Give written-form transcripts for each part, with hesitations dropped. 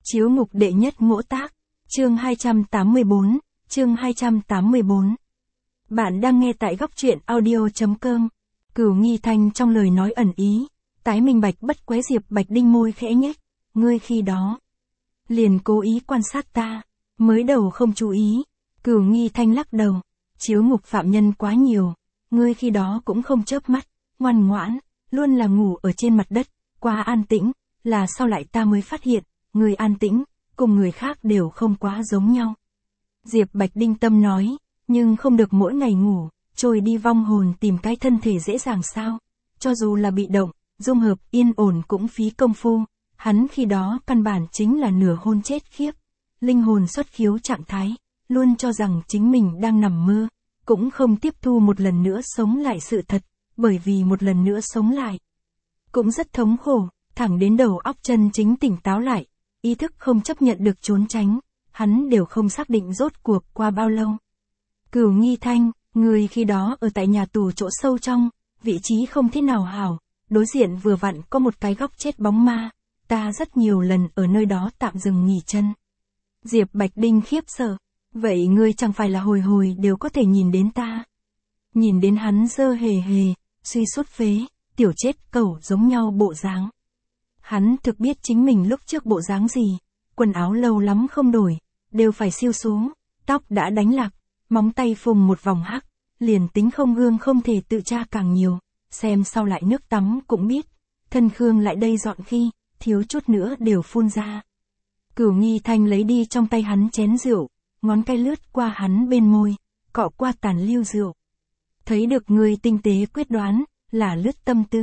Chiếu ngục đệ nhất ngỗ tác, chương 284, chương 284. Bạn đang nghe tại góc truyện audio.com. Cửu Nghi Thanh trong lời nói ẩn ý, tái minh bạch bất quế Diệp Bạch Đinh môi khẽ nhếch, ngươi khi đó liền cố ý quan sát ta, mới đầu không chú ý. Cửu Nghi Thanh lắc đầu, chiếu ngục phạm nhân quá nhiều, ngươi khi đó cũng không chớp mắt, ngoan ngoãn, luôn là ngủ ở trên mặt đất, quá an tĩnh, là sau lại ta mới phát hiện, người an tĩnh, cùng người khác đều không quá giống nhau. Diệp Bạch Đinh tâm nói, nhưng không được mỗi ngày ngủ, trôi đi vong hồn tìm cái thân thể dễ dàng sao, cho dù là bị động, dung hợp yên ổn cũng phí công phu, hắn khi đó căn bản chính là nửa hôn chết khiếp, linh hồn xuất khiếu trạng thái, luôn cho rằng chính mình đang nằm mơ, cũng không tiếp thu một lần nữa sống lại sự thật, bởi vì một lần nữa sống lại, cũng rất thống khổ, thẳng đến đầu óc chân chính tỉnh táo lại, ý thức không chấp nhận được trốn tránh, hắn đều không xác định rốt cuộc qua bao lâu. Cửu Nghi Thanh, người khi đó ở tại nhà tù chỗ sâu trong, vị trí không thế nào hảo, đối diện vừa vặn có một cái góc chết bóng ma, ta rất nhiều lần ở nơi đó tạm dừng nghỉ chân. Diệp Bạch Đinh khiếp sợ, vậy ngươi chẳng phải là hồi hồi đều có thể nhìn đến ta. Nhìn đến hắn dơ hề hề, suy sút phế, tiểu chết cẩu giống nhau bộ dáng. Hắn thực biết chính mình lúc trước bộ dáng gì, quần áo lâu lắm không đổi, đều phải siêu xuống, tóc đã đánh lạc, móng tay phùng một vòng hắc, liền tính không gương không thể tự tra càng nhiều, xem sau lại nước tắm cũng biết, thân Khương lại đây dọn khi, thiếu chút nữa đều phun ra. Cửu Nghi Thanh lấy đi trong tay hắn chén rượu, ngón tay lướt qua hắn bên môi, cọ qua tàn lưu rượu. Thấy được người tinh tế quyết đoán, là lướt tâm tư.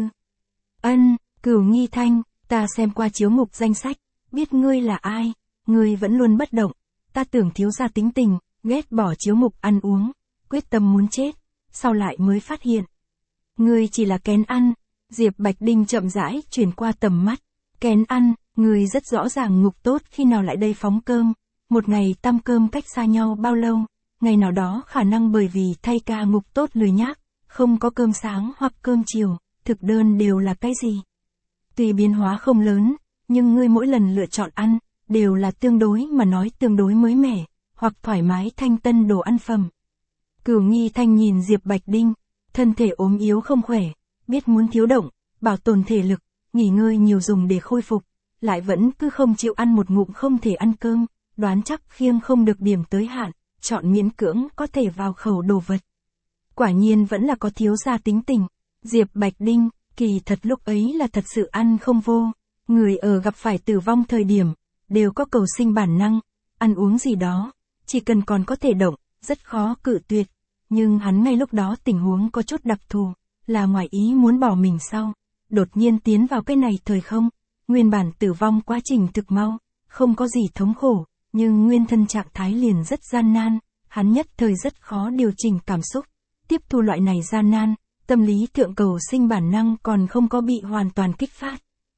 Ân, Cửu Nghi Thanh, ta xem qua chiếu ngục danh sách, biết ngươi là ai, ngươi vẫn luôn bất động, ta tưởng thiếu gia tính tình, ghét bỏ chiếu ngục ăn uống, quyết tâm muốn chết, sau lại mới phát hiện. Ngươi chỉ là kén ăn, Diệp Bạch Đinh chậm rãi chuyển qua tầm mắt, kén ăn, ngươi rất rõ ràng ngục tốt khi nào lại đây phóng cơm, một ngày tăm cơm cách xa nhau bao lâu, ngày nào đó khả năng bởi vì thay ca ngục tốt lười nhác, không có cơm sáng hoặc cơm chiều, thực đơn đều là cái gì. Tuy biến hóa không lớn, nhưng ngươi mỗi lần lựa chọn ăn, đều là tương đối mà nói tương đối mới mẻ, hoặc thoải mái thanh tân đồ ăn phẩm. Cửu Nghi Thanh nhìn Diệp Bạch Đinh, thân thể ốm yếu không khỏe, biết muốn thiếu động, bảo tồn thể lực, nghỉ ngơi nhiều dùng để khôi phục, lại vẫn cứ không chịu ăn một ngụm không thể ăn cơm, đoán chắc khiêng không được điểm tới hạn, chọn miễn cưỡng có thể vào khẩu đồ vật. Quả nhiên vẫn là có thiếu gia tính tình, Diệp Bạch Đinh, kỳ thật lúc ấy là thật sự ăn không vô, người ở gặp phải tử vong thời điểm, đều có cầu sinh bản năng, ăn uống gì đó, chỉ cần còn có thể động, rất khó cự tuyệt, nhưng hắn ngay lúc đó tình huống có chút đặc thù, là ngoài ý muốn bỏ mình sau, đột nhiên tiến vào cái này thời không, nguyên bản tử vong quá trình thực mau, không có gì thống khổ, nhưng nguyên thân trạng thái liền rất gian nan, hắn nhất thời rất khó điều chỉnh cảm xúc, tiếp thu loại này gian nan, tâm lý thượng cầu sinh bản năng còn không có bị hoàn toàn kích phát.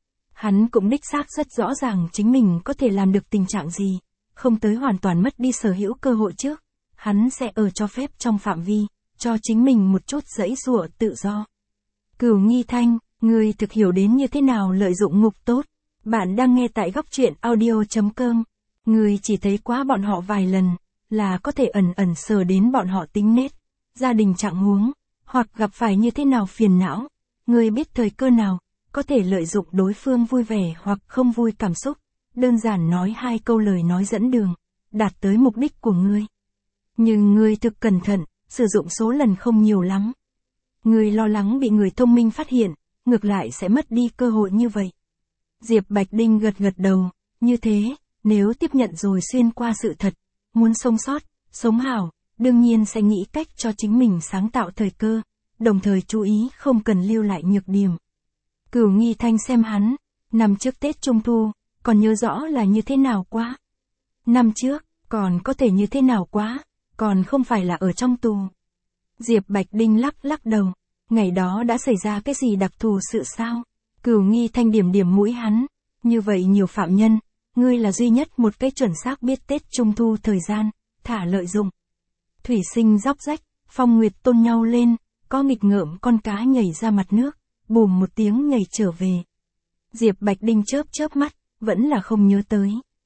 Hắn cũng đích xác rất rõ ràng chính mình có thể làm được tình trạng gì, không tới hoàn toàn mất đi sở hữu cơ hội trước, hắn sẽ ở cho phép trong phạm vi, cho chính mình một chút giãy giụa tự do. Cửu Nghi Thanh, người thực hiểu đến như thế nào lợi dụng ngục tốt, bạn đang nghe tại góc truyện audio.com, người chỉ thấy quá bọn họ vài lần, là có thể ẩn ẩn sờ đến bọn họ tính nết, gia đình trạng huống, hoặc gặp phải như thế nào phiền não, người biết thời cơ nào, có thể lợi dụng đối phương vui vẻ hoặc không vui cảm xúc, đơn giản nói hai câu lời nói dẫn đường, đạt tới mục đích của ngươi. Nhưng ngươi thực cẩn thận, sử dụng số lần không nhiều lắm. Ngươi lo lắng bị người thông minh phát hiện, ngược lại sẽ mất đi cơ hội như vậy. Diệp Bạch Đinh gật gật đầu, như thế, nếu tiếp nhận rồi xuyên qua sự thật, muốn sống sót, sống hảo, đương nhiên sẽ nghĩ cách cho chính mình sáng tạo thời cơ, đồng thời chú ý không cần lưu lại nhược điểm. Cửu Nghi Thanh xem hắn, năm trước Tết Trung Thu, còn nhớ rõ là như thế nào quá. Năm trước, còn có thể như thế nào quá, còn không phải là ở trong tù. Diệp Bạch Đinh lắc lắc đầu, ngày đó đã xảy ra cái gì đặc thù sự sao? Cửu Nghi Thanh điểm điểm mũi hắn, như vậy nhiều phạm nhân, ngươi là duy nhất một cái chuẩn xác biết Tết Trung Thu thời gian, thả lợi dụng. Thủy sinh róc rách, phong nguyệt tôn nhau lên, có nghịch ngợm con cá nhảy ra mặt nước, bùm một tiếng nhảy trở về. Diệp Bạch Đinh chớp chớp mắt, vẫn là không nhớ tới.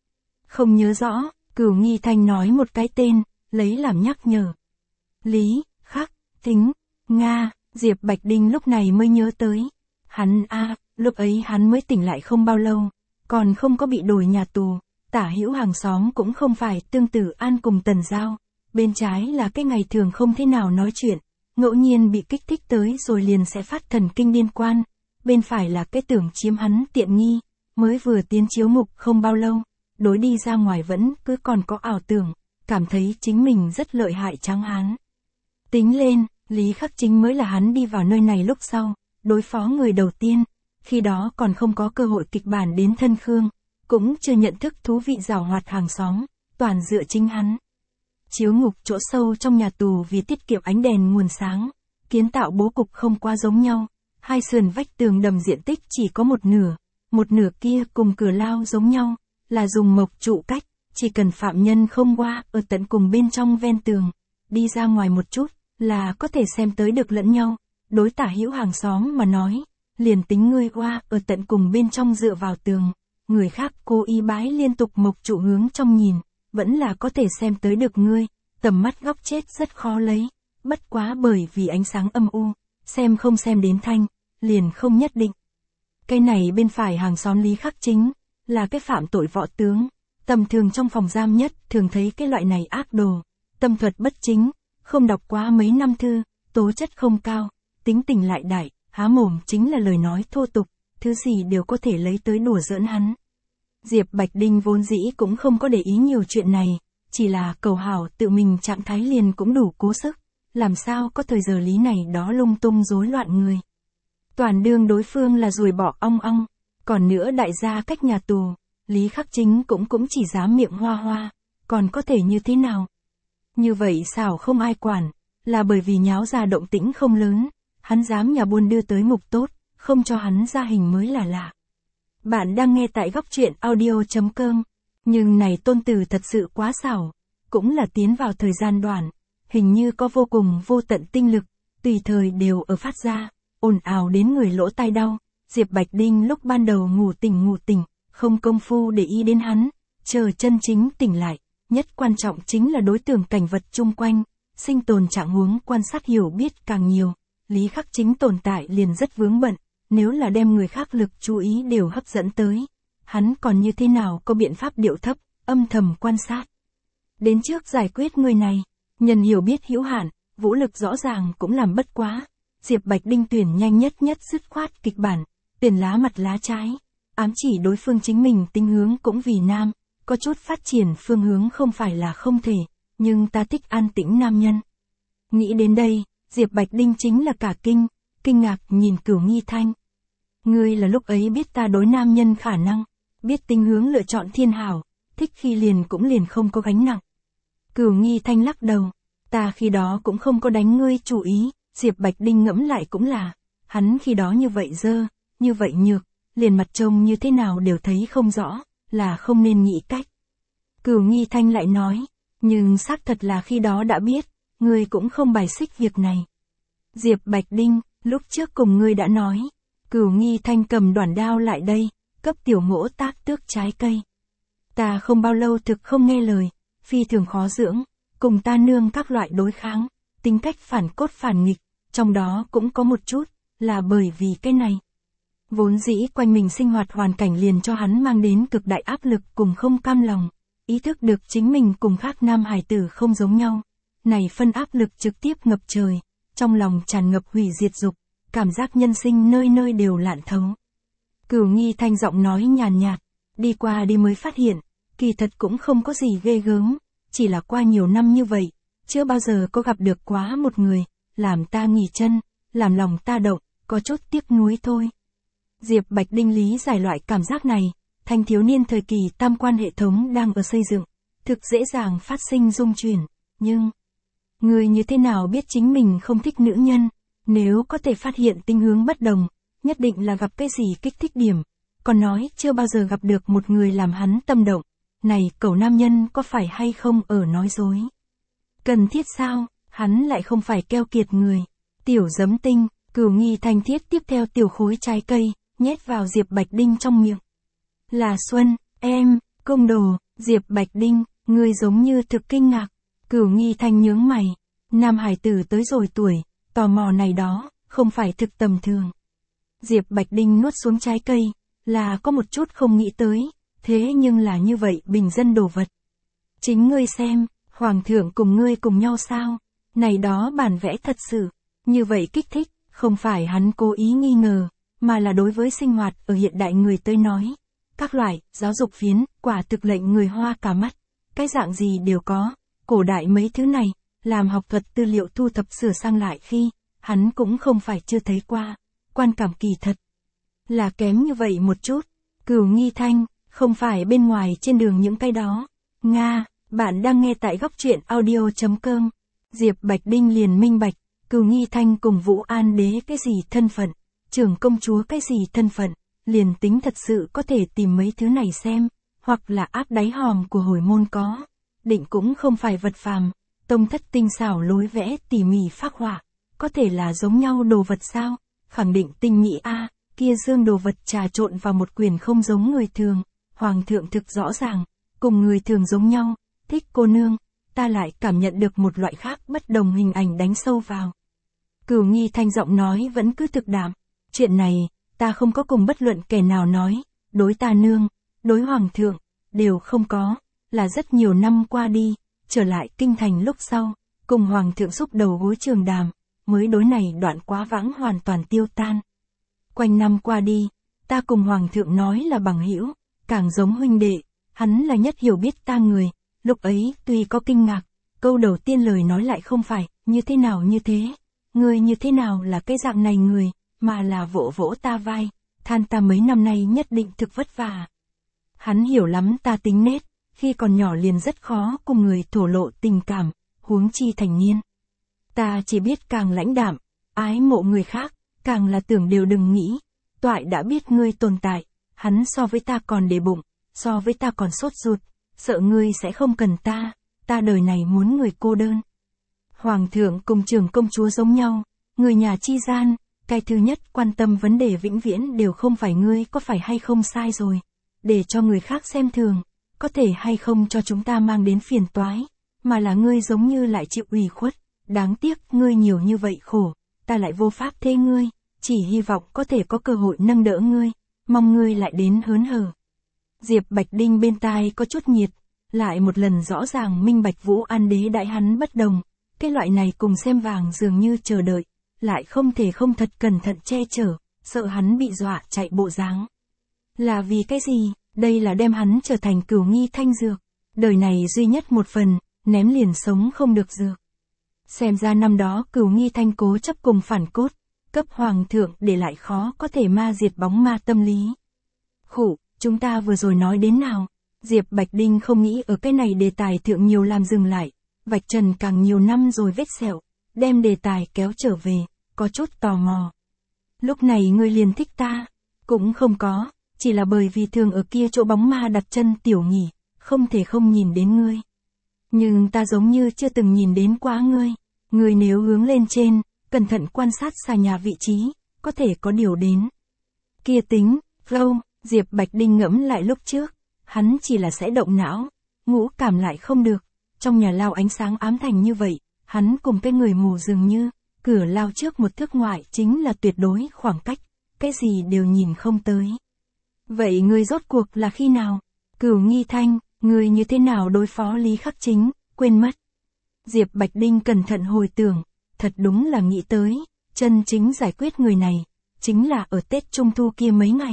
Không nhớ rõ, Cửu Nghi Thanh nói một cái tên, lấy làm nhắc nhở. Lý, Khắc, Tính, Nga, Diệp Bạch Đinh lúc này mới nhớ tới. Hắn lúc ấy hắn mới tỉnh lại không bao lâu, còn không có bị đổi nhà tù, Tả Hữu hàng xóm cũng không phải Tương Tử An cùng Tần Giao. Bên trái là cái ngày thường không thế nào nói chuyện, ngẫu nhiên bị kích thích tới rồi liền sẽ phát thần kinh liên quan. Bên phải là cái tưởng chiếm hắn tiện nghi, mới vừa tiến chiếu mục không bao lâu, đối đi ra ngoài vẫn cứ còn có ảo tưởng, cảm thấy chính mình rất lợi hại tráng hán. Tính lên, Lý Khắc Chính mới là hắn đi vào nơi này lúc sau, đối phó người đầu tiên, khi đó còn không có cơ hội kịch bản đến thân Khương, cũng chưa nhận thức thú vị giảo hoạt hàng xóm, toàn dựa chính hắn. Chiếu ngục chỗ sâu trong nhà tù vì tiết kiệm ánh đèn nguồn sáng, kiến tạo bố cục không quá giống nhau, hai sườn vách tường đầm diện tích chỉ có một nửa kia cùng cửa lao giống nhau, là dùng mộc trụ cách, chỉ cần phạm nhân không qua ở tận cùng bên trong ven tường, đi ra ngoài một chút, là có thể xem tới được lẫn nhau. Đối Tả Hữu hàng xóm mà nói, liền tính ngươi qua ở tận cùng bên trong dựa vào tường, người khác cố ý bái liên tục mộc trụ hướng trong nhìn, vẫn là có thể xem tới được ngươi, tầm mắt góc chết rất khó lấy, bất quá bởi vì ánh sáng âm u, xem không xem đến thanh, liền không nhất định. Cái này bên phải hàng xóm Lý Khắc Chính, là cái phạm tội võ tướng, tầm thường trong phòng giam nhất thường thấy cái loại này ác đồ, tâm thuật bất chính, không đọc quá mấy năm thư, tố chất không cao, tính tình lại đại, há mồm chính là lời nói thô tục, thứ gì đều có thể lấy tới đùa giỡn hắn. Diệp Bạch Đinh vốn dĩ cũng không có để ý nhiều chuyện này, chỉ là cầu hảo tự mình trạng thái liền cũng đủ cố sức, làm sao có thời giờ lý này đó lung tung rối loạn người. Toàn đương đối phương là ruồi bỏ ong ong, còn nữa đại gia cách nhà tù, Lý Khắc Chính cũng chỉ dám miệng hoa hoa, còn có thể như thế nào? Như vậy sao không ai quản, là bởi vì nháo ra động tĩnh không lớn, hắn dám nhà buôn đưa tới mục tốt, không cho hắn ra hình mới là lạ. Bạn đang nghe tại góc truyện audio.com, nhưng này tôn từ thật sự quá xảo, cũng là tiến vào thời gian đoạn, hình như có vô cùng vô tận tinh lực, tùy thời đều ở phát ra, ồn ào đến người lỗ tai đau. Diệp Bạch Đinh lúc ban đầu ngủ tỉnh, không công phu để ý đến hắn, chờ chân chính tỉnh lại, nhất quan trọng chính là đối tượng cảnh vật chung quanh, sinh tồn trạng huống quan sát hiểu biết càng nhiều, Lý Khắc Chính tồn tại liền rất vướng bận, nếu là đem người khác lực chú ý đều hấp dẫn tới, hắn còn như thế nào có biện pháp điệu thấp, âm thầm quan sát. Đến trước giải quyết người này, nhân hiểu biết hữu hạn, vũ lực rõ ràng cũng làm bất quá, Diệp Bạch Đinh tuyển nhanh nhất dứt khoát kịch bản, tuyển lá mặt lá trái, ám chỉ đối phương chính mình tính hướng cũng vì nam, có chút phát triển phương hướng không phải là không thể, nhưng ta thích an tĩnh nam nhân. Nghĩ đến đây, Diệp Bạch Đinh chính là cả kinh ngạc nhìn Cửu Nghi Thanh. Ngươi là lúc ấy biết ta đối nam nhân khả năng, biết tính hướng lựa chọn thiên hảo, thích khi liền cũng liền không có gánh nặng. Cửu Nghi Thanh lắc đầu, ta khi đó cũng không có đánh ngươi chủ ý, Diệp Bạch Đinh ngẫm lại cũng là, hắn khi đó như vậy dơ, như vậy nhược, liền mặt trông như thế nào đều thấy không rõ, là không nên nghĩ cách. Cửu Nghi Thanh lại nói, nhưng xác thật là khi đó đã biết, ngươi cũng không bài xích việc này. Diệp Bạch Đinh, lúc trước cùng ngươi đã nói, Cửu Nghi Thanh cầm đoản đao lại đây, cấp tiểu Ngỗ Tác tước trái cây. Ta không bao lâu thực không nghe lời, phi thường khó dưỡng, cùng ta nương các loại đối kháng, tính cách phản cốt phản nghịch, trong đó cũng có một chút, là bởi vì cái này. Vốn dĩ quanh mình sinh hoạt hoàn cảnh liền cho hắn mang đến cực đại áp lực cùng không cam lòng, ý thức được chính mình cùng khác nam hài tử không giống nhau. Này phân áp lực trực tiếp ngập trời, trong lòng tràn ngập hủy diệt dục, cảm giác nhân sinh nơi nơi đều lạn thấu. Cửu Nghi Thanh giọng nói nhàn nhạt, đi qua đi mới phát hiện, kỳ thật cũng không có gì ghê gớm, chỉ là qua nhiều năm như vậy, chưa bao giờ có gặp được quá một người, làm ta nghỉ chân, làm lòng ta động, có chút tiếc nuối thôi. Diệp Bạch Đinh lý giải loại cảm giác này, thanh thiếu niên thời kỳ tam quan hệ thống đang ở xây dựng, thực dễ dàng phát sinh rung chuyển, nhưng người như thế nào biết chính mình không thích nữ nhân, nếu có thể phát hiện tình hướng bất đồng, nhất định là gặp cái gì kích thích điểm, còn nói chưa bao giờ gặp được một người làm hắn tâm động, này cẩu nam nhân có phải hay không ở nói dối. Cần thiết sao, hắn lại không phải keo kiệt người. Tiểu Giấm Tinh, Cửu Nghi Thanh thiết tiếp theo tiểu khối trái cây, nhét vào Diệp Bạch Đinh trong miệng. Là Xuân, em, công đồ, Diệp Bạch Đinh, ngươi giống như thực kinh ngạc. Cửu Nghi Thanh nhướng mày. Nam hải tử tới rồi tuổi, tò mò này đó, không phải thực tầm thường. Diệp Bạch Đinh nuốt xuống trái cây, là có một chút không nghĩ tới, thế nhưng là như vậy bình dân đồ vật. Chính ngươi xem, Hoàng thượng cùng ngươi cùng nhau sao? Này đó bản vẽ thật sự, như vậy kích thích, không phải hắn cố ý nghi ngờ, mà là đối với sinh hoạt ở hiện đại người tới nói. Các loại, giáo dục phiến, quả thực lệnh người hoa cả mắt. Cái dạng gì đều có, cổ đại mấy thứ này, làm học thuật tư liệu thu thập sửa sang lại khi, hắn cũng không phải chưa thấy qua. Quan cảm kỳ thật, là kém như vậy một chút. Cửu Nghi Thanh, không phải bên ngoài trên đường những cái đó. Nga, bạn đang nghe tại góc truyện audio.com. Diệp Bạch Đinh liền minh bạch, Cửu Nghi Thanh cùng Vũ An Đế cái gì thân phận, trưởng công chúa cái gì thân phận, liền tính thật sự có thể tìm mấy thứ này xem, hoặc là áp đáy hòm của hồi môn có. Định cũng không phải vật phàm, tông thất tinh xảo lối vẽ tỉ mỉ phác họa, có thể là giống nhau đồ vật sao? Khẳng định tinh mỹ a, kia dương đồ vật trà trộn vào một quyển không giống người thường, Hoàng thượng thực rõ ràng, cùng người thường giống nhau, thích cô nương, ta lại cảm nhận được một loại khác bất đồng hình ảnh đánh sâu vào. Cửu Nghi Thanh giọng nói vẫn cứ thực đạm, chuyện này, ta không có cùng bất luận kẻ nào nói, đối ta nương, đối Hoàng thượng, đều không có, là rất nhiều năm qua đi, trở lại kinh thành lúc sau, cùng Hoàng thượng xúc đầu gối trường đàm, mới đối này đoạn quá vãng hoàn toàn tiêu tan. Quanh năm qua đi, ta cùng Hoàng thượng nói là bằng hữu, càng giống huynh đệ, hắn là nhất hiểu biết ta người, lúc ấy tuy có kinh ngạc, câu đầu tiên lời nói lại không phải, như thế nào như thế, người như thế nào là cái dạng này người, mà là vỗ vỗ ta vai, than ta mấy năm nay nhất định thực vất vả. Hắn hiểu lắm ta tính nết, khi còn nhỏ liền rất khó cùng người thổ lộ tình cảm, huống chi thành niên. Ta chỉ biết càng lãnh đạm, ái mộ người khác, càng là tưởng đều đừng nghĩ, toại đã biết ngươi tồn tại, hắn so với ta còn để bụng, so với ta còn sốt ruột, sợ ngươi sẽ không cần ta đời này muốn người cô đơn. Hoàng thượng cùng trưởng công chúa giống nhau, người nhà chi gian, cái thứ nhất quan tâm vấn đề vĩnh viễn đều không phải ngươi có phải hay không sai rồi, để cho người khác xem thường, có thể hay không cho chúng ta mang đến phiền toái, mà là ngươi giống như lại chịu ủy khuất, đáng tiếc ngươi nhiều như vậy khổ, ta lại vô pháp thế ngươi, chỉ hy vọng có thể có cơ hội nâng đỡ ngươi, mong ngươi lại đến hớn hở. Diệp Bạch Đinh bên tai có chút nhiệt, lại một lần rõ ràng minh bạch Vũ An Đế đại hắn bất đồng, cái loại này cùng xem vàng dường như chờ đợi, lại không thể không thật cẩn thận che chở, sợ hắn bị dọa chạy bộ dáng. Là vì cái gì? Đây là đem hắn trở thành Cửu Nghi Thanh dược, đời này duy nhất một phần, ném liền sống không được dược. Xem ra năm đó Cửu Nghi Thanh cố chấp cùng phản cốt, cấp Hoàng thượng để lại khó có thể ma diệt bóng ma tâm lý. Khủ, chúng ta vừa rồi nói đến nào? Diệp Bạch Đinh không nghĩ ở cái này đề tài thượng nhiều làm dừng lại, vạch trần càng nhiều năm rồi vết sẹo, đem đề tài kéo trở về, có chút tò mò. Lúc này ngươi liền thích ta, cũng không có, chỉ là bởi vì thường ở kia chỗ bóng ma đặt chân tiểu nghỉ, không thể không nhìn đến ngươi. Nhưng ta giống như chưa từng nhìn đến quá ngươi, ngươi nếu hướng lên trên, cẩn thận quan sát xa nhà vị trí, có thể có điều đến. Kia tính, flow, Diệp Bạch Đinh ngẫm lại lúc trước, hắn chỉ là sẽ động não, ngũ cảm lại không được, trong nhà lao ánh sáng ám thành như vậy, hắn cùng cái người mù dường như, cửa lao trước một thước ngoại chính là tuyệt đối khoảng cách, cái gì đều nhìn không tới. Vậy ngươi rốt cuộc là khi nào? Cửu Nghi Thanh, ngươi như thế nào đối phó Lý Khắc Chính, quên mất. Diệp Bạch Đinh cẩn thận hồi tưởng, thật đúng là nghĩ tới, chân chính giải quyết người này, chính là ở Tết Trung Thu kia mấy ngày.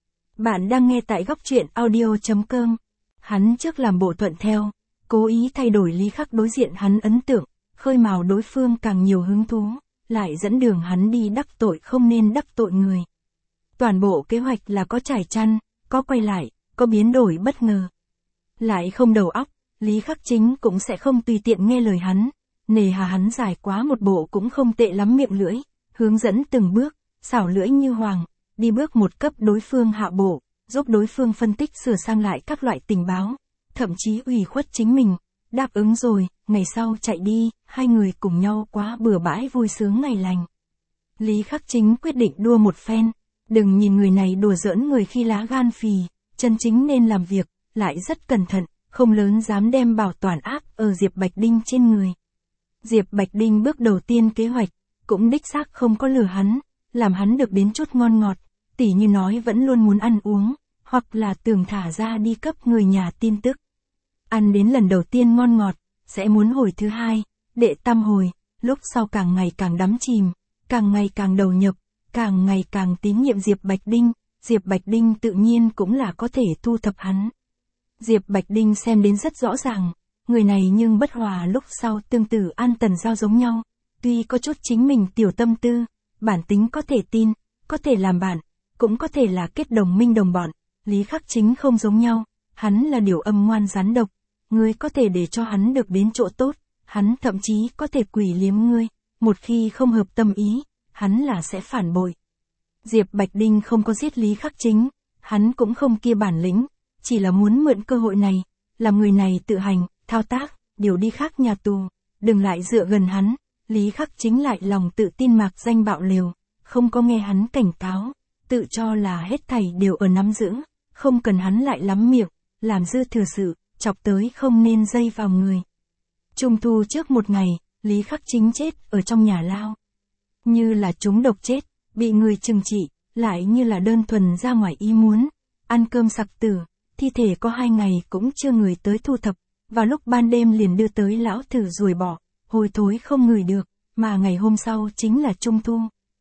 Bạn đang nghe tại góc truyện audio.com. Hắn trước làm bộ thuận theo, cố ý thay đổi Lý Khắc đối diện hắn ấn tượng, khơi mào đối phương càng nhiều hứng thú, lại dẫn đường hắn đi đắc tội không nên đắc tội người. Toàn bộ kế hoạch là có trải chăn, có quay lại, có biến đổi bất ngờ. Lại không đầu óc, Lý Khắc Chính cũng sẽ không tùy tiện nghe lời hắn, nề hà hắn dài quá một bộ cũng không tệ lắm miệng lưỡi, hướng dẫn từng bước, xảo lưỡi như hoàng, đi bước một cấp đối phương hạ bộ, giúp đối phương phân tích sửa sang lại các loại tình báo, thậm chí ủy khuất chính mình, đáp ứng rồi, ngày sau chạy đi, hai người cùng nhau quá bừa bãi vui sướng ngày lành. Lý Khắc Chính quyết định đua một phen, đừng nhìn người này đùa giỡn người khi lá gan phì, chân chính nên làm việc, lại rất cẩn thận, không lớn dám đem bảo toàn áp ở Diệp Bạch Đinh trên người. Diệp Bạch Đinh bước đầu tiên kế hoạch, cũng đích xác không có lừa hắn, làm hắn được đến chút ngon ngọt, tỉ như nói vẫn luôn muốn ăn uống, hoặc là tưởng thả ra đi cấp người nhà tin tức. Ăn đến lần đầu tiên ngon ngọt, sẽ muốn hồi thứ hai, đệ tam hồi, lúc sau càng ngày càng đắm chìm, càng ngày càng đầu nhập, càng ngày càng tín nhiệm Diệp Bạch Đinh, Diệp Bạch Đinh tự nhiên cũng là có thể thu thập hắn. Diệp Bạch Đinh xem đến rất rõ ràng, người này nhưng bất hòa lúc sau tương tự An Tần Giao giống nhau, tuy có chút chính mình tiểu tâm tư, bản tính có thể tin, có thể làm bạn, cũng có thể là kết đồng minh đồng bọn, Lý Khắc Chính không giống nhau, hắn là điều âm ngoan rắn độc, ngươi có thể để cho hắn được đến chỗ tốt, hắn thậm chí có thể quỷ liếm ngươi, một khi không hợp tâm ý, hắn là sẽ phản bội. Diệp Bạch Đinh không có giết Lý Khắc Chính, hắn cũng không kia bản lĩnh, chỉ là muốn mượn cơ hội này, làm người này tự hành, thao tác, điều đi khác nhà tù, đừng lại dựa gần hắn. Lý Khắc Chính lại lòng tự tin mạc danh bạo liều, không có nghe hắn cảnh cáo, tự cho là hết thảy đều ở nắm giữ, không cần hắn lại lắm miệng, làm dư thừa sự, chọc tới không nên dây vào người. Trung thu trước một ngày, Lý Khắc Chính chết ở trong nhà lao. Như là trúng độc chết, bị người trừng trị, lại như là đơn thuần ra ngoài ý muốn, ăn cơm sặc tử, thi thể có 2 ngày cũng chưa người tới thu thập, vào lúc ban đêm liền đưa tới lão thử ruồi bỏ, hôi thối không ngửi được, mà ngày hôm sau chính là Trung thu.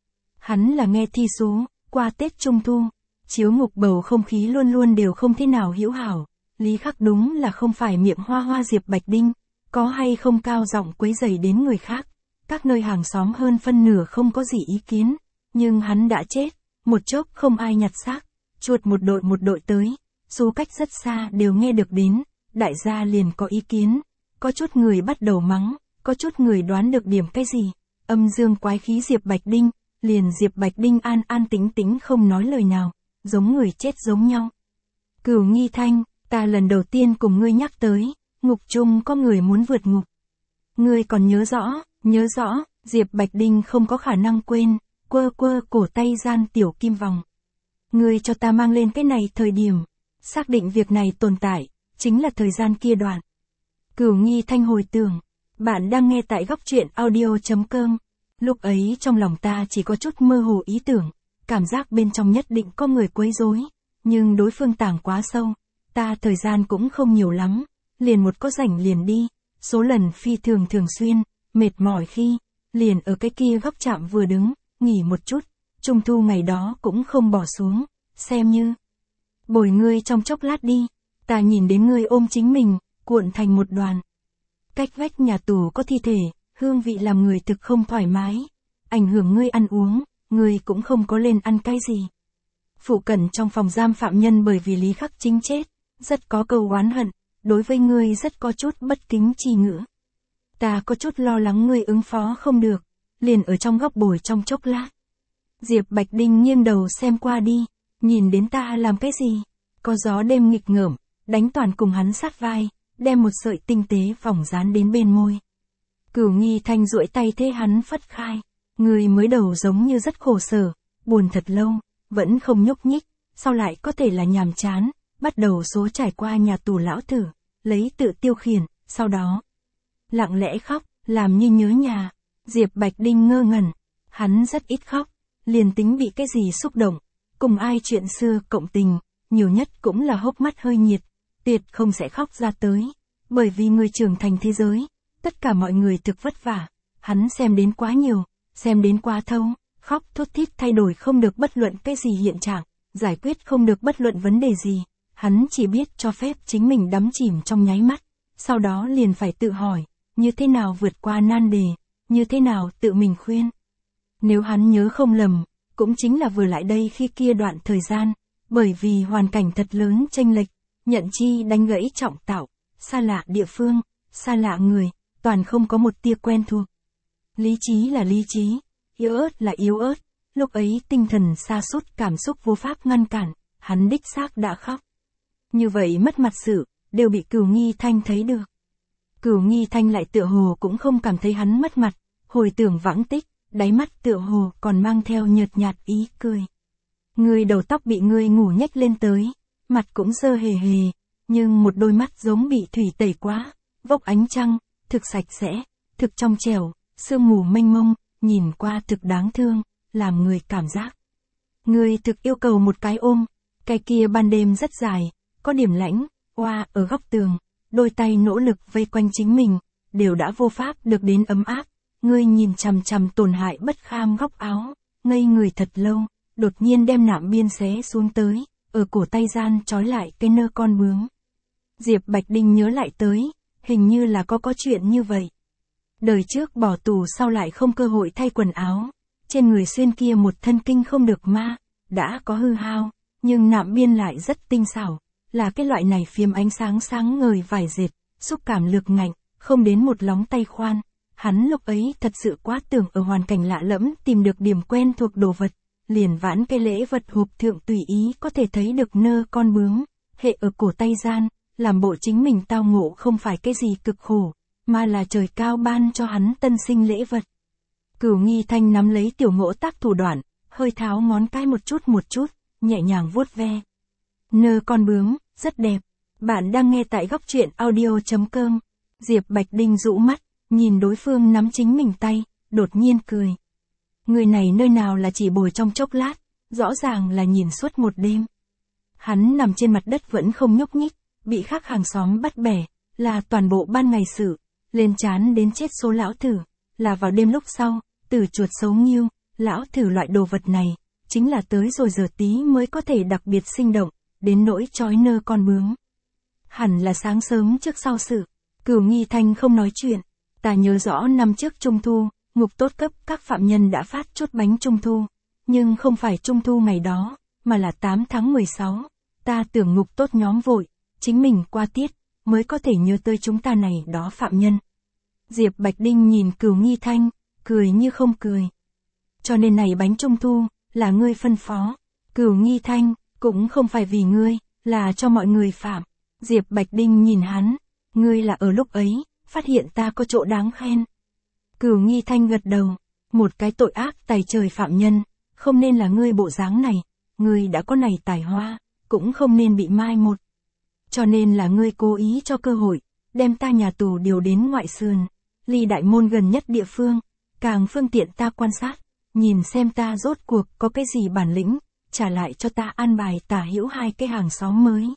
Hắn là nghe thi số, qua Tết Trung thu, chiếu ngục bầu không khí luôn luôn đều không thế nào hữu hảo, Lý Khắc đúng là không phải miệng hoa hoa Diệp Bạch Đinh, có hay không cao giọng quấy rầy đến người khác, các nơi hàng xóm hơn phân nửa không có gì ý kiến, nhưng hắn đã chết, một chốc không ai nhặt xác, chuột một đội tới, dù cách rất xa đều nghe được đến, đại gia liền có ý kiến, có chút người bắt đầu mắng, có chút người đoán được điểm cái gì, âm dương quái khí Diệp Bạch Đinh, liền Diệp Bạch Đinh an an tĩnh tĩnh không nói lời nào, giống người chết giống nhau. Cửu Nghi Thanh, ta lần đầu tiên cùng ngươi nhắc tới, ngục chung có người muốn vượt ngục. Ngươi còn nhớ rõ, Diệp Bạch Đinh không có khả năng quên, quơ cổ tay gian tiểu kim vòng. Ngươi cho ta mang lên cái này thời điểm, xác định việc này tồn tại, chính là thời gian kia đoạn. Cửu Nghi Thanh hồi tưởng, bạn đang nghe tại góc truyện audio.com. Lúc ấy trong lòng ta chỉ có chút mơ hồ ý tưởng, cảm giác bên trong nhất định có người quấy rối, nhưng đối phương tàng quá sâu, ta thời gian cũng không nhiều lắm, liền một có rảnh liền đi, số lần phi thường xuyên, mệt mỏi khi, liền ở cái kia góc trạm vừa đứng, nghỉ một chút, Trung thu ngày đó cũng không bỏ xuống, xem như bồi ngươi trong chốc lát đi, ta nhìn đến ngươi ôm chính mình, cuộn thành một đoàn. Cách vách nhà tù có thi thể, hương vị làm người thực không thoải mái, ảnh hưởng ngươi ăn uống, ngươi cũng không có lên ăn cái gì. Phụ cận trong phòng giam phạm nhân bởi vì Lý Khắc Chính chết, rất có câu oán hận, đối với ngươi rất có chút bất kính chi ngữ. Ta có chút lo lắng ngươi ứng phó không được, liền ở trong góc bồi trong chốc lát. Diệp Bạch Đinh nghiêng đầu xem qua đi, nhìn đến ta làm cái gì, có gió đêm nghịch ngợm, đánh toàn cùng hắn sát vai, đem một sợi tinh tế vòng dán đến bên môi. Cửu Nghi Thanh duỗi tay thế hắn phất khai, người mới đầu giống như rất khổ sở, buồn thật lâu, vẫn không nhúc nhích, sau lại có thể là nhàm chán, bắt đầu số trải qua nhà tù lão thử, lấy tự tiêu khiển, sau đó lặng lẽ khóc, làm như nhớ nhà. Diệp Bạch Đinh ngơ ngẩn, hắn rất ít khóc, liền tính bị cái gì xúc động, cùng ai chuyện xưa cộng tình, nhiều nhất cũng là hốc mắt hơi nhiệt, tuyệt không sẽ khóc ra tới, bởi vì người trưởng thành thế giới, tất cả mọi người thực vất vả, hắn xem đến quá nhiều, xem đến quá thâu, khóc thút thít thay đổi không được bất luận cái gì hiện trạng, giải quyết không được bất luận vấn đề gì, hắn chỉ biết cho phép chính mình đắm chìm trong nháy mắt, sau đó liền phải tự hỏi, như thế nào vượt qua nan đề, như thế nào tự mình khuyên. Nếu hắn nhớ không lầm, cũng chính là vừa lại đây khi kia đoạn thời gian, bởi vì hoàn cảnh thật lớn chênh lệch, nhận chi đánh gãy trọng tạo, xa lạ địa phương, xa lạ người, toàn không có một tia quen thuộc. Lý trí là lý trí, yếu ớt là yếu ớt, lúc ấy tinh thần sa sút cảm xúc vô pháp ngăn cản, hắn đích xác đã khóc. Như vậy mất mặt sự, đều bị Cửu Nghi Thanh thấy được. Cửu Nghi Thanh lại tựa hồ cũng không cảm thấy hắn mất mặt, hồi tưởng vãng tích, đáy mắt tựa hồ còn mang theo nhợt nhạt ý cười. Người đầu tóc bị ngươi ngủ nhếch lên tới, mặt cũng sơ hề hề, nhưng một đôi mắt giống bị thủy tẩy quá, vốc ánh trăng, thực sạch sẽ, thực trong trẻo, sương mù mênh mông, nhìn qua thực đáng thương, làm người cảm giác. Người thực yêu cầu một cái ôm, cái kia ban đêm rất dài, có điểm lãnh, oa ở góc tường, đôi tay nỗ lực vây quanh chính mình, đều đã vô pháp được đến ấm áp. Ngươi nhìn chằm chằm tổn hại bất kham góc áo, ngây người thật lâu, đột nhiên đem nạm biên xé xuống tới, ở cổ tay gian trói lại cái nơ con bướm. Diệp Bạch Đinh nhớ lại tới, hình như là có chuyện như vậy. Đời trước bỏ tù sau lại không cơ hội thay quần áo, trên người xuyên kia một thân kinh không được ma, đã có hư hao, nhưng nạm biên lại rất tinh xảo, là cái loại này phiếm ánh sáng sáng ngời vải dệt, xúc cảm lược ngạnh, không đến một lóng tay khoan. Hắn lúc ấy thật sự quá tưởng ở hoàn cảnh lạ lẫm tìm được điểm quen thuộc đồ vật, liền vãn cái lễ vật hộp thượng tùy ý có thể thấy được nơ con bướm, hệ ở cổ tay gian, làm bộ chính mình tao ngộ không phải cái gì cực khổ, mà là trời cao ban cho hắn tân sinh lễ vật. Cửu Nghi Thanh nắm lấy Tiểu Ngỗ Tác thủ đoạn, hơi tháo ngón cái một chút, nhẹ nhàng vuốt ve. Nơ con bướm, rất đẹp. Bạn đang nghe tại góc truyện audio.com. Diệp Bạch Đinh rũ mắt, nhìn đối phương nắm chính mình tay, đột nhiên cười. Người này nơi nào là chỉ bồi trong chốc lát, rõ ràng là nhìn suốt một đêm. Hắn nằm trên mặt đất vẫn không nhúc nhích, bị khác hàng xóm bắt bẻ, là toàn bộ ban ngày sự, lên chán đến chết số lão thử, là vào đêm lúc sau, từ chuột xấu nghiêu, lão thử loại đồ vật này, chính là tới rồi giờ tí mới có thể đặc biệt sinh động, đến nỗi trói nơ con bướm. Hẳn là sáng sớm trước sau sự, Cửu Nghi Thanh không nói chuyện, ta nhớ rõ năm trước Trung Thu, ngục tốt cấp các phạm nhân đã phát chút bánh Trung Thu, nhưng không phải Trung Thu ngày đó, mà là 8 tháng 16, ta tưởng ngục tốt nhóm vội, chính mình qua tiết, mới có thể nhớ tới chúng ta này đó phạm nhân. Diệp Bạch Đinh nhìn Cửu Nghi Thanh, cười như không cười. Cho nên này bánh Trung Thu, là ngươi phân phó. Cửu Nghi Thanh, cũng không phải vì ngươi, là cho mọi người phạm. Diệp Bạch Đinh nhìn hắn, ngươi là ở lúc ấy, phát hiện ta có chỗ đáng khen. Cửu Nghi Thanh gật đầu, một cái tội ác tày trời phạm nhân, không nên là ngươi bộ dáng này, ngươi đã có này tài hoa, cũng không nên bị mai một. Cho nên là ngươi cố ý cho cơ hội, đem ta nhà tù điều đến ngoại sườn, ly đại môn gần nhất địa phương, càng phương tiện ta quan sát, nhìn xem ta rốt cuộc có cái gì bản lĩnh, trả lại cho ta an bài tả hữu 2 cái hàng xóm mới.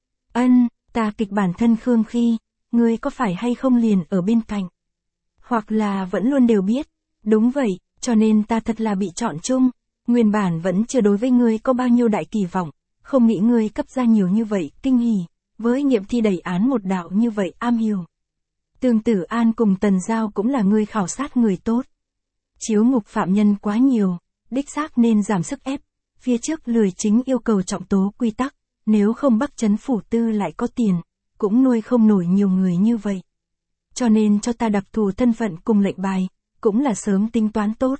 Ân, ta kịch bản thân Khương khi, ngươi có phải hay không liền ở bên cạnh? Hoặc là vẫn luôn đều biết, đúng vậy, cho nên ta thật là bị chọn chung, nguyên bản vẫn chưa đối với ngươi có bao nhiêu đại kỳ vọng, không nghĩ ngươi cấp ra nhiều như vậy, kinh hỉ, với nghiệm thi đầy án một đạo như vậy am hiểu. Tương Tử An cùng Tần Giao cũng là ngươi khảo sát người tốt. Chiếu ngục phạm nhân quá nhiều, đích xác nên giảm sức ép, phía trước lười chính yêu cầu trọng tố quy tắc, nếu không Bắc Trấn Phủ Tư lại có tiền, cũng nuôi không nổi nhiều người như vậy. Cho nên cho ta đặc thù thân phận cùng lệnh bài, cũng là sớm tính toán tốt.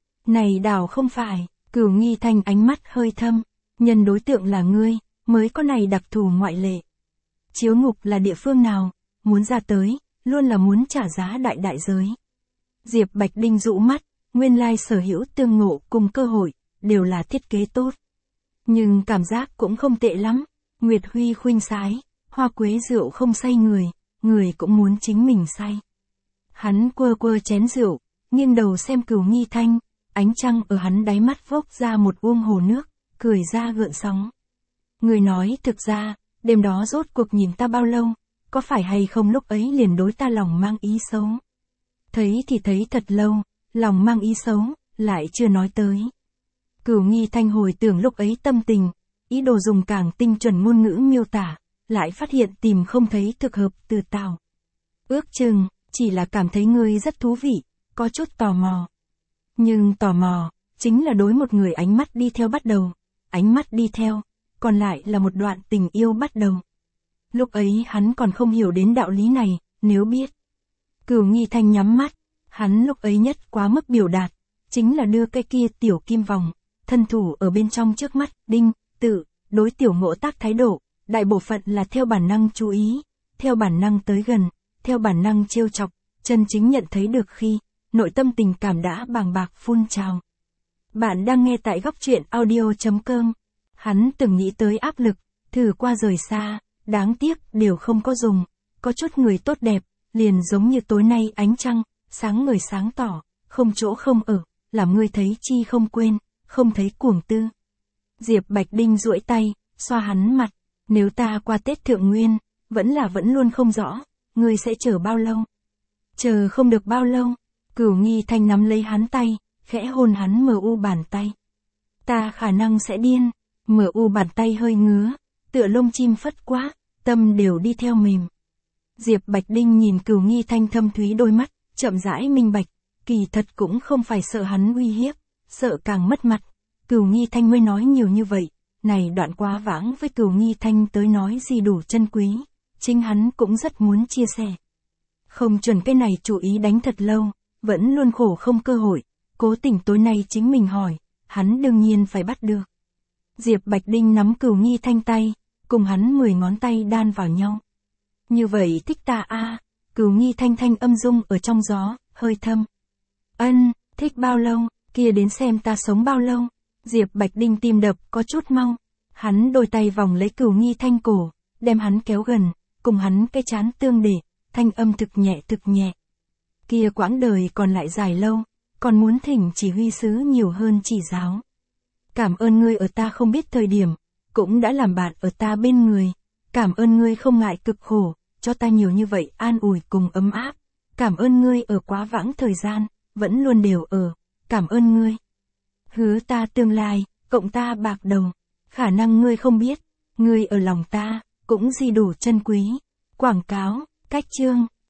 Này đảo không phải, Cửu Nghi Thanh ánh mắt hơi thâm, nhân đối tượng là ngươi, mới có này đặc thù ngoại lệ. Chiếu ngục là địa phương nào, muốn ra tới, luôn là muốn trả giá đại giới. Diệp Bạch Đinh rũ mắt, nguyên lai sở hữu tương ngộ cùng cơ hội, đều là thiết kế tốt. Nhưng cảm giác cũng không tệ lắm, Nguyệt Huy khuynh sái, hoa quế rượu không say người cũng muốn chính mình say. Hắn quơ chén rượu, nghiêng đầu xem Cửu Nghi Thanh, ánh trăng ở hắn đáy mắt vốc ra một uông hồ nước, cười ra gợn sóng. Người nói thực ra, đêm đó rốt cuộc nhìn ta bao lâu, có phải hay không lúc ấy liền đối ta lòng mang ý xấu. Thấy thì thấy thật lâu, lòng mang ý xấu, lại chưa nói tới. Cửu Nghi Thanh hồi tưởng lúc ấy tâm tình, ý đồ dùng càng tinh chuẩn ngôn ngữ miêu tả, lại phát hiện tìm không thấy thực hợp từ tào. Ước chừng, chỉ là cảm thấy ngươi rất thú vị, có chút tò mò. Nhưng tò mò, chính là đối một người ánh mắt đi theo bắt đầu, ánh mắt đi theo, còn lại là một đoạn tình yêu bắt đầu. Lúc ấy hắn còn không hiểu đến đạo lý này, nếu biết. Cửu Nghi Thanh nhắm mắt, hắn lúc ấy nhất quá mức biểu đạt, chính là đưa cái kia tiểu kim vòng, thân thủ ở bên trong trước mắt, Đinh, tự, đối Tiểu Ngộ Tác thái độ, đại bộ phận là theo bản năng chú ý, theo bản năng tới gần, theo bản năng trêu chọc, chân chính nhận thấy được khi, nội tâm tình cảm đã bàng bạc phun trào. Bạn đang nghe tại góc truyện audio.com, hắn từng nghĩ tới áp lực, thử qua rời xa, đáng tiếc đều không có dùng, có chút người tốt đẹp, liền giống như tối nay ánh trăng, sáng ngời sáng tỏ, không chỗ không ở, làm ngươi thấy chi không quên, không thấy cuồng tư. Diệp Bạch Đinh duỗi tay, xoa hắn mặt, nếu ta qua Tết Thượng Nguyên, vẫn luôn không rõ, ngươi sẽ chờ bao lâu? Chờ không được bao lâu, Cửu Nghi Thanh nắm lấy hắn tay, khẽ hôn hắn mờ u bàn tay. Ta khả năng sẽ điên, mờ u bàn tay hơi ngứa, tựa lông chim phất quá, tâm đều đi theo mềm. Diệp Bạch Đinh nhìn Cửu Nghi Thanh thâm thúy đôi mắt, chậm rãi minh bạch, kỳ thật cũng không phải sợ hắn uy hiếp, sợ càng mất mặt. Cửu Nghi Thanh mới nói nhiều như vậy, này đoạn quá vãng với Cửu Nghi Thanh tới nói gì đủ chân quý, chính hắn cũng rất muốn chia sẻ. Không chuẩn cái này chủ ý đánh thật lâu, vẫn luôn khổ không cơ hội, cố tình tối nay chính mình hỏi, hắn đương nhiên phải bắt được. Diệp Bạch Đinh nắm Cửu Nghi Thanh tay, cùng hắn 10 ngón tay đan vào nhau. Như vậy thích ta a? Cửu Nghi Thanh thanh âm rung ở trong gió, hơi thâm. Ân, thích bao lâu, kia đến xem ta sống bao lâu. Diệp Bạch Đinh tim đập có chút mau. Hắn đôi tay vòng lấy Cửu Nghi Thanh cổ, đem hắn kéo gần, cùng hắn cái chán tương để, thanh âm thực nhẹ. Kia quãng đời còn lại dài lâu, còn muốn thỉnh chỉ huy sứ nhiều hơn chỉ giáo. Cảm ơn ngươi ở ta không biết thời điểm, cũng đã làm bạn ở ta bên người. Cảm ơn ngươi không ngại cực khổ, cho ta nhiều như vậy an ủi cùng ấm áp. Cảm ơn ngươi ở quá vãng thời gian, vẫn luôn đều ở. Cảm ơn ngươi. Hứa ta tương lai, cộng ta bạc đầu. Khả năng ngươi không biết, ngươi ở lòng ta, cũng gì đủ chân quý. Quảng cáo, cách chương.